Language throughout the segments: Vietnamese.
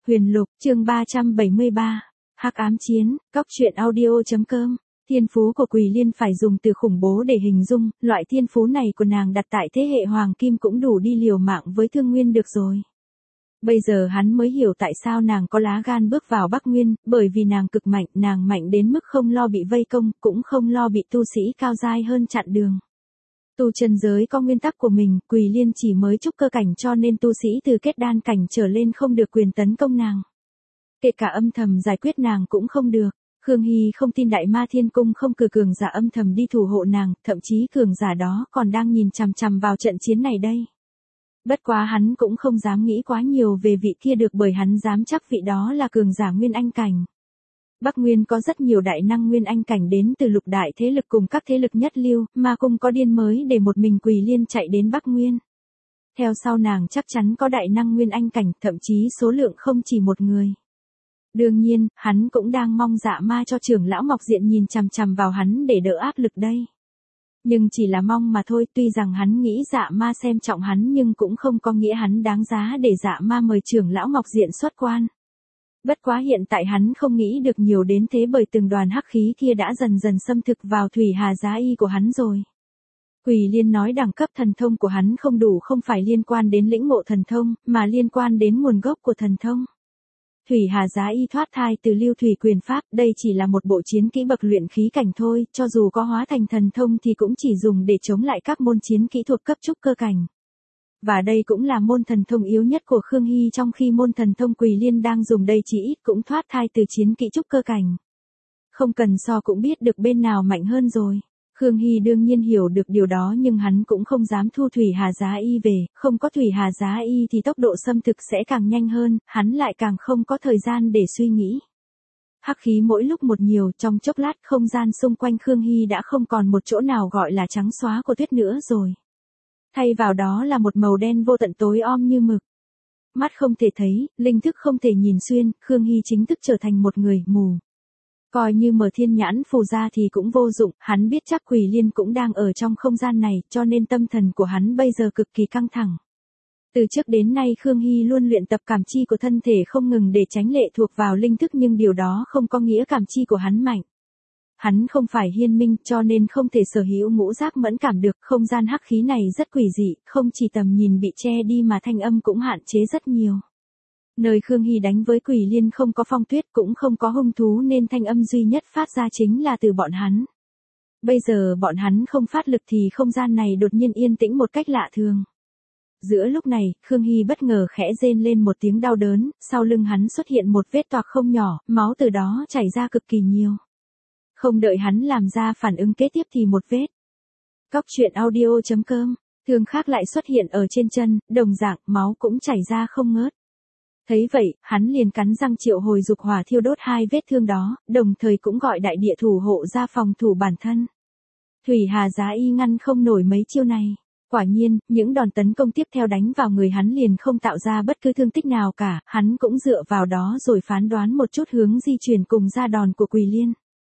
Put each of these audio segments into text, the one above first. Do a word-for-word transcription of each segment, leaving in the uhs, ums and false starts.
Huyền Lục, chương ba trăm bảy mươi ba. Hắc ám chiến, cóc truyện audio.com. Thiên phú của Quỳ Liên phải dùng từ khủng bố để hình dung, loại thiên phú này của nàng đặt tại thế hệ Hoàng Kim cũng đủ đi liều mạng với Thương Nguyên được rồi. Bây giờ hắn mới hiểu tại sao nàng có lá gan bước vào Bắc Nguyên, bởi vì nàng cực mạnh, nàng mạnh đến mức không lo bị vây công, cũng không lo bị tu sĩ cao giai hơn chặn đường. Tu chân giới có nguyên tắc của mình, Quỳ Liên chỉ mới trúc cơ cảnh cho nên tu sĩ từ kết đan cảnh trở lên không được quyền tấn công nàng. Kể cả âm thầm giải quyết nàng cũng không được. Khương Hy không tin Đại Ma Thiên Cung không cử cường giả âm thầm đi thủ hộ nàng, thậm chí cường giả đó còn đang nhìn chằm chằm vào trận chiến này đây. Bất quá hắn cũng không dám nghĩ quá nhiều về vị kia được bởi hắn dám chắc vị đó là cường giả Nguyên Anh cảnh. Bắc Nguyên có rất nhiều đại năng Nguyên Anh cảnh đến từ lục đại thế lực cùng các thế lực nhất lưu, mà cung có điên mới để một mình Quỳ Liên chạy đến Bắc Nguyên. Theo sau nàng chắc chắn có đại năng Nguyên Anh cảnh, thậm chí số lượng không chỉ một người. Đương nhiên, hắn cũng đang mong Dạ Ma cho trưởng lão Ngọc Diện nhìn chằm chằm vào hắn để đỡ áp lực đây. Nhưng chỉ là mong mà thôi, tuy rằng hắn nghĩ Dạ Ma xem trọng hắn nhưng cũng không có nghĩa hắn đáng giá để Dạ Ma mời trưởng lão Ngọc Diện xuất quan. Bất quá hiện tại hắn không nghĩ được nhiều đến thế bởi từng đoàn hắc khí kia đã dần dần xâm thực vào thủy hà giá y của hắn rồi. Quỳ Liên nói đẳng cấp thần thông của hắn không đủ không phải liên quan đến lĩnh ngộ thần thông, mà liên quan đến nguồn gốc của thần thông. Thủy hà giá y thoát thai từ lưu thủy quyền pháp, đây chỉ là một bộ chiến kỹ bậc luyện khí cảnh thôi, cho dù có hóa thành thần thông thì cũng chỉ dùng để chống lại các môn chiến kỹ thuộc cấp trúc cơ cảnh. Và đây cũng là môn thần thông yếu nhất của Khương Hy, trong khi môn thần thông Quỳ Liên đang dùng đây chỉ ít cũng thoát thai từ chiến kỹ trúc cơ cảnh. Không cần so cũng biết được bên nào mạnh hơn rồi. Khương Hy đương nhiên hiểu được điều đó nhưng hắn cũng không dám thu Thủy Hà Giá Y về, không có Thủy Hà Giá Y thì tốc độ xâm thực sẽ càng nhanh hơn, hắn lại càng không có thời gian để suy nghĩ. Hắc khí mỗi lúc một nhiều, trong chốc lát không gian xung quanh Khương Hy đã không còn một chỗ nào gọi là trắng xóa của tuyết nữa rồi. Thay vào đó là một màu đen vô tận tối om như mực. Mắt không thể thấy, linh thức không thể nhìn xuyên, Khương Hy chính thức trở thành một người mù. Coi như mở thiên nhãn phù ra thì cũng vô dụng, hắn biết chắc Quỳ Liên cũng đang ở trong không gian này, cho nên tâm thần của hắn bây giờ cực kỳ căng thẳng. Từ trước đến nay Khương Hy luôn luyện tập cảm chi của thân thể không ngừng để tránh lệ thuộc vào linh thức nhưng điều đó không có nghĩa cảm chi của hắn mạnh. Hắn không phải hiên minh cho nên không thể sở hữu ngũ giác mẫn cảm được, không gian hắc khí này rất quỷ dị, không chỉ tầm nhìn bị che đi mà thanh âm cũng hạn chế rất nhiều. Nơi Khương Hy đánh với Quỳ Liên không có phong tuyết cũng không có hung thú nên thanh âm duy nhất phát ra chính là từ bọn hắn. Bây giờ bọn hắn không phát lực thì không gian này đột nhiên yên tĩnh một cách lạ thường. Giữa lúc này, Khương Hy bất ngờ khẽ rên lên một tiếng đau đớn, sau lưng hắn xuất hiện một vết toạc không nhỏ, máu từ đó chảy ra cực kỳ nhiều. Không đợi hắn làm ra phản ứng kế tiếp thì một vết. Cóc truyện audio.com, thương khác lại xuất hiện ở trên chân, đồng dạng máu cũng chảy ra không ngớt. Thấy vậy, hắn liền cắn răng triệu hồi dục hỏa thiêu đốt hai vết thương đó, đồng thời cũng gọi đại địa thủ hộ ra phòng thủ bản thân. Thủy Hà Giá Y ngăn không nổi mấy chiêu này. Quả nhiên, những đòn tấn công tiếp theo đánh vào người hắn liền không tạo ra bất cứ thương tích nào cả, hắn cũng dựa vào đó rồi phán đoán một chút hướng di chuyển cùng ra đòn của Quỳ Liên.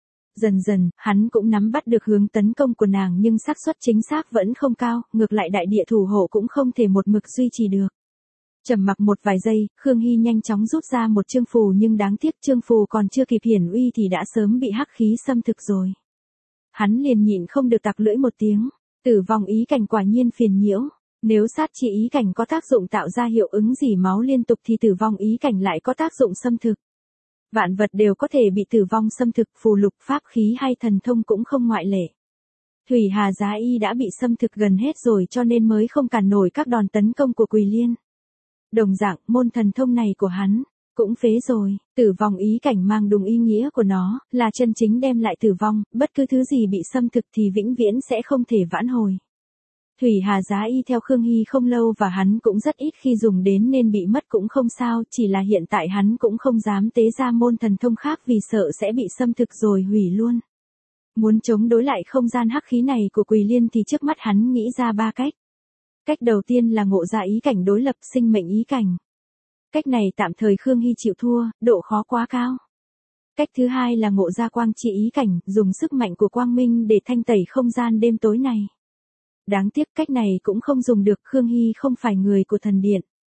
Dần dần, hắn cũng nắm bắt được hướng tấn công của nàng nhưng xác suất chính xác vẫn không cao, ngược lại đại địa thủ hộ cũng không thể một mực duy trì được. Trầm mặc một vài giây, Khương Hy nhanh chóng rút ra một chương phù nhưng đáng tiếc chương phù còn chưa kịp hiển uy thì đã sớm bị hắc khí xâm thực rồi. Hắn liền nhịn không được tặc lưỡi một tiếng, tử vong ý cảnh quả nhiên phiền nhiễu, nếu sát chỉ ý cảnh có tác dụng tạo ra hiệu ứng dỉ máu liên tục thì tử vong ý cảnh lại có tác dụng xâm thực. Vạn vật đều có thể bị tử vong xâm thực, phù lục pháp khí hay thần thông cũng không ngoại lệ. Thủy Hà Giá Y đã bị xâm thực gần hết rồi cho nên mới không cản nổi các đòn tấn công của Quỳ Liên. Đồng dạng, môn thần thông này của hắn, cũng phế rồi, tử vong ý cảnh mang đúng ý nghĩa của nó, là chân chính đem lại tử vong, bất cứ thứ gì bị xâm thực thì vĩnh viễn sẽ không thể vãn hồi. Thủy Hà Giá Y theo Khương Hy không lâu và hắn cũng rất ít khi dùng đến nên bị mất cũng không sao, chỉ là hiện tại hắn cũng không dám tế ra môn thần thông khác vì sợ sẽ bị xâm thực rồi hủy luôn. Muốn chống đối lại không gian hắc khí này của Quỳ Liên thì trước mắt hắn nghĩ ra ba cách. Cách đầu tiên là ngộ ra ý cảnh đối lập sinh mệnh ý cảnh. Cách này tạm thời Khương Hy chịu thua, độ khó quá cao. Cách thứ hai là ngộ ra quang trị ý cảnh, dùng sức mạnh của quang minh để thanh tẩy không gian đêm tối này. Đáng tiếc cách này cũng không dùng được, Khương Hy không phải người của thần điện.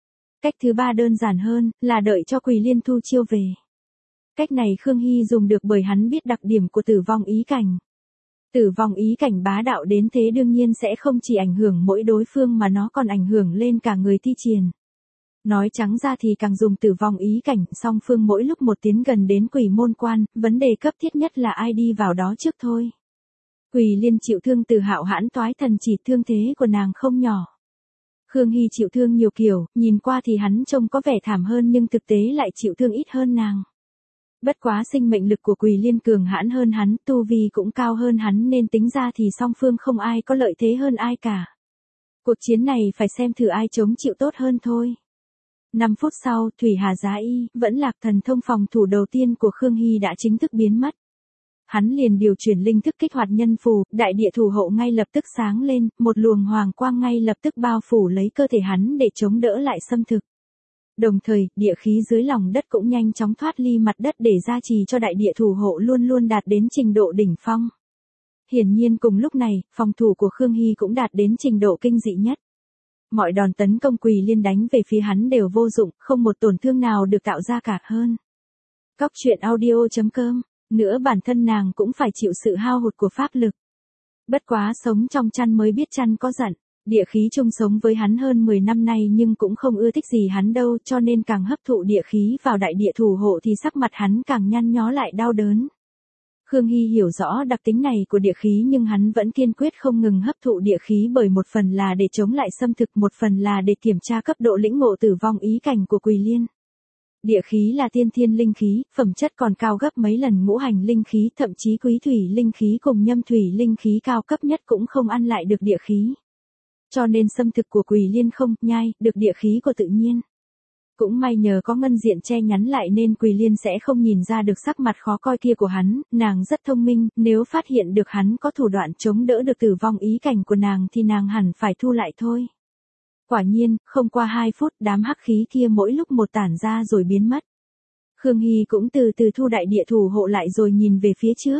Cách thứ ba đơn giản hơn, là đợi cho Quỳ Liên thu chiêu về. Cách này Khương Hy dùng được bởi hắn biết đặc điểm của tử vong ý cảnh. Tử vong ý cảnh bá đạo đến thế đương nhiên sẽ không chỉ ảnh hưởng mỗi đối phương mà nó còn ảnh hưởng lên cả người thi triển. Nói trắng ra thì càng dùng tử vong ý cảnh, song phương mỗi lúc một tiến gần đến quỷ môn quan, vấn đề cấp thiết nhất là ai đi vào đó trước thôi. Quỳ Liên chịu thương từ Hạo Hãn toái thần chỉ, thương thế của nàng không nhỏ. Khương Hy chịu thương nhiều kiểu, nhìn qua thì hắn trông có vẻ thảm hơn nhưng thực tế lại chịu thương ít hơn nàng. Bất quá sinh mệnh lực của Quỳ Liên cường hãn hơn hắn, tu vi cũng cao hơn hắn nên tính ra thì song phương không ai có lợi thế hơn ai cả. Cuộc chiến này phải xem thử ai chống chịu tốt hơn thôi. năm phút sau, Thủy Hà Giá Y, vẫn lạc thần thông phòng thủ đầu tiên của Khương Hy đã chính thức biến mất. Hắn liền điều chuyển linh thức kích hoạt nhân phù, đại địa thủ hộ ngay lập tức sáng lên, một luồng hoàng quang ngay lập tức bao phủ lấy cơ thể hắn để chống đỡ lại xâm thực. Đồng thời, địa khí dưới lòng đất cũng nhanh chóng thoát ly mặt đất để gia trì cho đại địa thủ hộ luôn luôn đạt đến trình độ đỉnh phong. Hiển nhiên cùng lúc này, phòng thủ của Khương Hy cũng đạt đến trình độ kinh dị nhất. Mọi đòn tấn công Quỳ Liên đánh về phía hắn đều vô dụng, không một tổn thương nào được tạo ra cả hơn. Cóc truyện audio chấm com, nữa bản thân nàng cũng phải chịu sự hao hụt của pháp lực. Bất quá sống trong chăn mới biết chăn có giận, địa khí chung sống với hắn hơn mười năm nay nhưng cũng không ưa thích gì hắn đâu, cho nên càng hấp thụ địa khí vào đại địa thủ hộ thì sắc mặt hắn càng nhăn nhó lại đau đớn. Khương Hy hiểu rõ đặc tính này của địa khí nhưng hắn vẫn kiên quyết không ngừng hấp thụ địa khí, bởi một phần là để chống lại xâm thực, một phần là để kiểm tra cấp độ lĩnh ngộ tử vong ý cảnh của Quỳ Liên. Địa khí là tiên thiên linh khí, phẩm chất còn cao gấp mấy lần ngũ hành linh khí, thậm chí quý thủy linh khí cùng nhâm thủy linh khí cao cấp nhất cũng không ăn lại được địa khí. Cho nên xâm thực của Quỳ Liên không nhai được địa khí của tự nhiên. Cũng may nhờ có ngân diện che nhắn lại nên Quỳ Liên sẽ không nhìn ra được sắc mặt khó coi kia của hắn, nàng rất thông minh, nếu phát hiện được hắn có thủ đoạn chống đỡ được tử vong ý cảnh của nàng thì nàng hẳn phải thu lại thôi. Quả nhiên, không qua hai phút đám hắc khí kia mỗi lúc một tản ra rồi biến mất. Khương Hy cũng từ từ thu đại địa thủ hộ lại rồi nhìn về phía trước.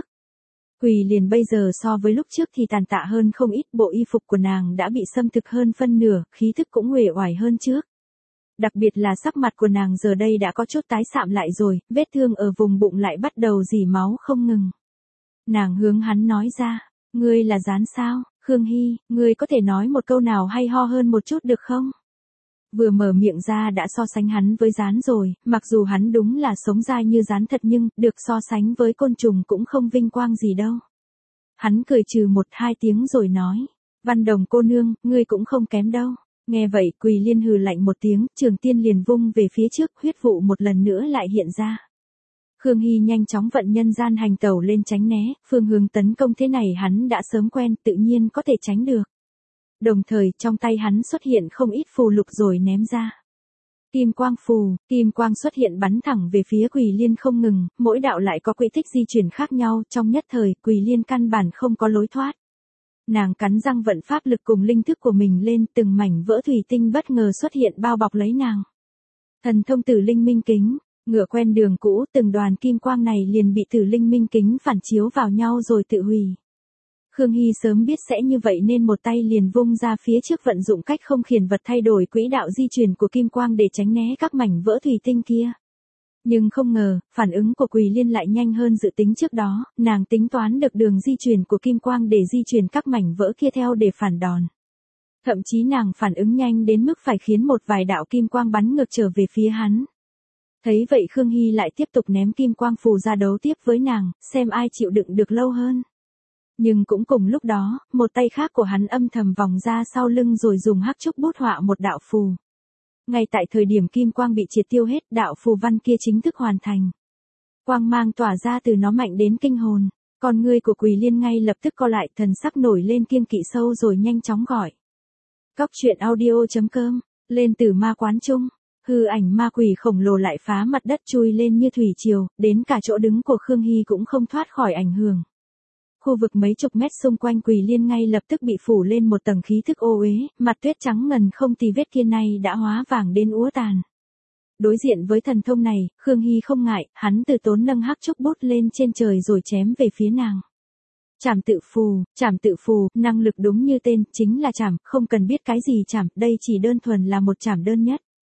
Quỳ Liên bây giờ so với lúc trước thì tàn tạ hơn không ít, bộ y phục của nàng đã bị xâm thực hơn phân nửa, khí thức cũng uể oải hơn trước. Đặc biệt là sắc mặt của nàng giờ đây đã có chút tái sạm lại rồi, vết thương ở vùng bụng lại bắt đầu rỉ máu không ngừng. Nàng hướng hắn nói ra, ngươi là gián sao, Khương Hy, ngươi có thể nói một câu nào hay ho hơn một chút được không? Vừa mở miệng ra đã so sánh hắn với gián rồi, mặc dù hắn đúng là sống dai như gián thật nhưng, được so sánh với côn trùng cũng không vinh quang gì đâu. Hắn cười trừ một hai tiếng rồi nói, Văn Đồng cô nương, ngươi cũng không kém đâu. Nghe vậy, Quỳ Liên hừ lạnh một tiếng, trường tiên liền vung về phía trước, huyết vụ một lần nữa lại hiện ra. Khương Hy nhanh chóng vận nhân gian hành tẩu lên tránh né, phương hướng tấn công thế này hắn đã sớm quen, tự nhiên có thể tránh được. Đồng thời, trong tay hắn xuất hiện không ít phù lục rồi ném ra. Kim quang phù, kim quang xuất hiện bắn thẳng về phía Quỳ Liên không ngừng, mỗi đạo lại có quỹ tích di chuyển khác nhau, trong nhất thời, Quỳ Liên căn bản không có lối thoát. Nàng cắn răng vận pháp lực cùng linh thức của mình lên, từng mảnh vỡ thủy tinh bất ngờ xuất hiện bao bọc lấy nàng. Thần thông Tử Linh Minh Kính, ngựa quen đường cũ, từng đoàn kim quang này liền bị Tử Linh Minh Kính phản chiếu vào nhau rồi tự hủy. Khương Hy sớm biết sẽ như vậy nên một tay liền vung ra phía trước, vận dụng cách không khiển vật thay đổi quỹ đạo di chuyển của kim quang để tránh né các mảnh vỡ thủy tinh kia. Nhưng không ngờ, phản ứng của Quỳ Liên lại nhanh hơn dự tính trước đó, nàng tính toán được đường di chuyển của kim quang để di chuyển các mảnh vỡ kia theo để phản đòn. Thậm chí nàng phản ứng nhanh đến mức phải khiến một vài đạo kim quang bắn ngược trở về phía hắn. Thấy vậy Khương Hy lại tiếp tục ném kim quang phù ra đấu tiếp với nàng, xem ai chịu đựng được lâu hơn. Nhưng cũng cùng lúc đó, một tay khác của hắn âm thầm vòng ra sau lưng rồi dùng hắc trúc bút họa một đạo phù. Ngay tại thời điểm kim quang bị triệt tiêu hết, đạo phù văn kia chính thức hoàn thành. Quang mang tỏa ra từ nó mạnh đến kinh hồn, con ngươi của Quỳ Liên ngay lập tức co lại, thần sắc nổi lên kiêng kỵ sâu rồi nhanh chóng gọi. Cóc truyện audio chấm com, lên từ ma quán trung, hư ảnh ma quỷ khổng lồ lại phá mặt đất chui lên như thủy triều, đến cả chỗ đứng của Khương Hy cũng không thoát khỏi ảnh hưởng. Khu vực mấy chục mét xung quanh Quỳ Liên ngay lập tức bị phủ lên một tầng khí thức ô uế, mặt tuyết trắng ngần không tì vết kia nay đã hóa vàng đến úa tàn. Đối diện với thần thông này, Khương Hy không ngại, hắn từ tốn nâng hắc trúc bút lên trên trời rồi chém về phía nàng. Trảm tự phù, trảm tự phù, năng lực đúng như tên, chính là trảm, không cần biết cái gì trảm, đây chỉ đơn thuần là một trảm đơn nhất.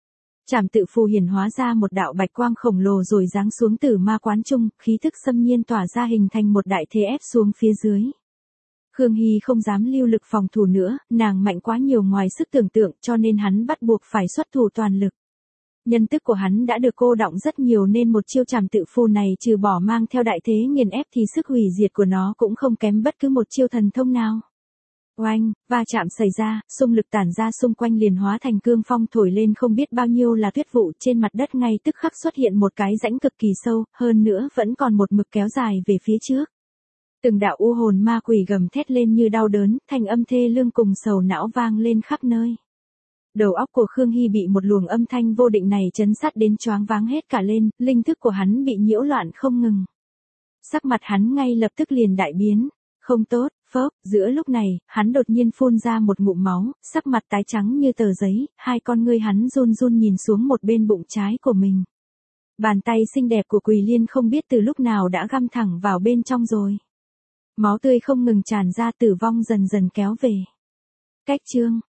Trảm tự phù hiển hóa ra một đạo bạch quang khổng lồ rồi giáng xuống từ ma quán trung, khí thức xâm nhiên tỏa ra hình thành một đại thế ép xuống phía dưới. Khương Hy không dám lưu lực phòng thủ nữa, nàng mạnh quá nhiều ngoài sức tưởng tượng cho nên hắn bắt buộc phải xuất thủ toàn lực. Nhân tức của hắn đã được cô đọng rất nhiều nên một chiêu trảm tự phù này trừ bỏ mang theo đại thế nghiền ép thì sức hủy diệt của nó cũng không kém bất cứ một chiêu thần thông nào. Oanh, va chạm xảy ra, xung lực tản ra xung quanh liền hóa thành cương phong thổi lên không biết bao nhiêu là tuyết vụ, trên mặt đất ngay tức khắc xuất hiện một cái rãnh cực kỳ sâu, hơn nữa vẫn còn một mực kéo dài về phía trước. Từng đạo u hồn ma quỷ gầm thét lên như đau đớn, thanh âm thê lương cùng sầu não vang lên khắp nơi. Đầu óc của Khương Hy bị một luồng âm thanh vô định này chấn sát đến choáng váng hết cả lên, linh thức của hắn bị nhiễu loạn không ngừng. Sắc mặt hắn ngay lập tức liền đại biến. Không tốt, phốc, giữa lúc này, hắn đột nhiên phun ra một ngụm máu, sắc mặt tái trắng như tờ giấy, hai con ngươi hắn run run nhìn xuống một bên bụng trái của mình. Bàn tay xinh đẹp của Quỳ Liên không biết từ lúc nào đã găm thẳng vào bên trong rồi. Máu tươi không ngừng tràn ra, tử vong dần dần kéo về. Cách chương